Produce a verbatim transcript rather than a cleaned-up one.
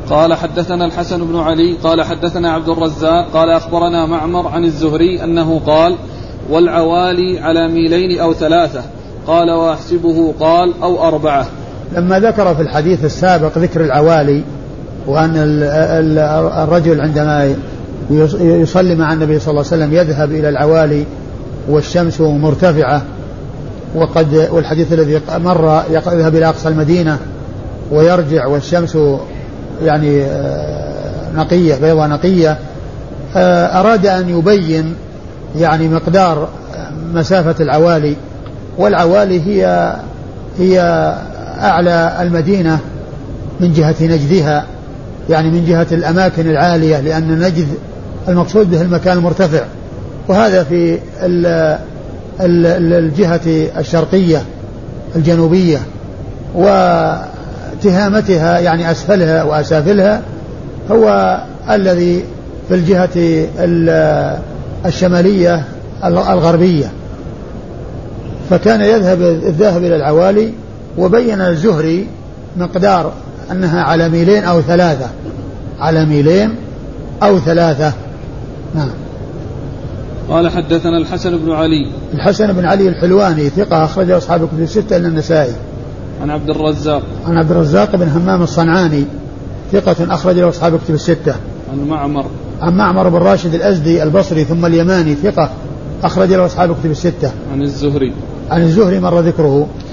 قال حدثنا الحسن بن علي قال حدثنا عبد الرزاق قال أخبرنا معمر عن الزهري أنه قال والعوالي على ميلين أو ثلاثة قال وأحسبه قال أو أربعة. لما ذكر في الحديث السابق ذكر العوالي وأن الرجل عندما يصلي مع النبي صلى الله عليه وسلم يذهب إلى العوالي والشمس مرتفعة، وقد والحديث الذي مر يذهب إلى أقصى المدينة ويرجع والشمس يعني نقية بيضة نقية، أراد أن يبين يعني مقدار مسافة العوالي. والعوالي هي هي أعلى المدينة من جهة نجدها، يعني من جهة الأماكن العالية، لأن نجد المقصود به المكان المرتفع، وهذا في الجهة الشرقية الجنوبية، وتهامتها يعني أسفلها وأسافلها هو الذي في الجهة الشمالية الغربية. فكان يذهب الذاهب إلى العوالي، وبين الزهري مقدار أنها على ميلين أو ثلاثة، على ميلين أو ثلاثة. نعم. قال حدثنا الحسن بن علي الحسن بن علي الحلواني ثقة أخرج أصحاب الكتب الستة إلا النسائي. عن عبد الرزاق عن عبد الرزاق بن همام الصنعاني ثقة أخرج أصحاب الكتب الستة. عن معمر عن معمر بن راشد الأزدي البصري ثم اليماني ثقة أخرج أصحاب الكتب الستة. عن الزهري عن الزهري مر ذكره.